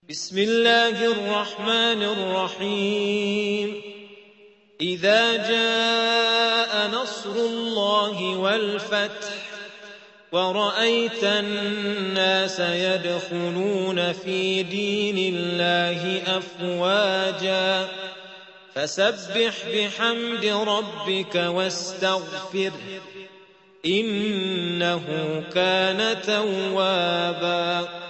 بسم الله الرحمن الرحيم إذا جاء نصر الله والفتح ورأيت الناس يدخلون في دين الله أفواجا فسبح بحمد ربك واستغفره إنه كان توابا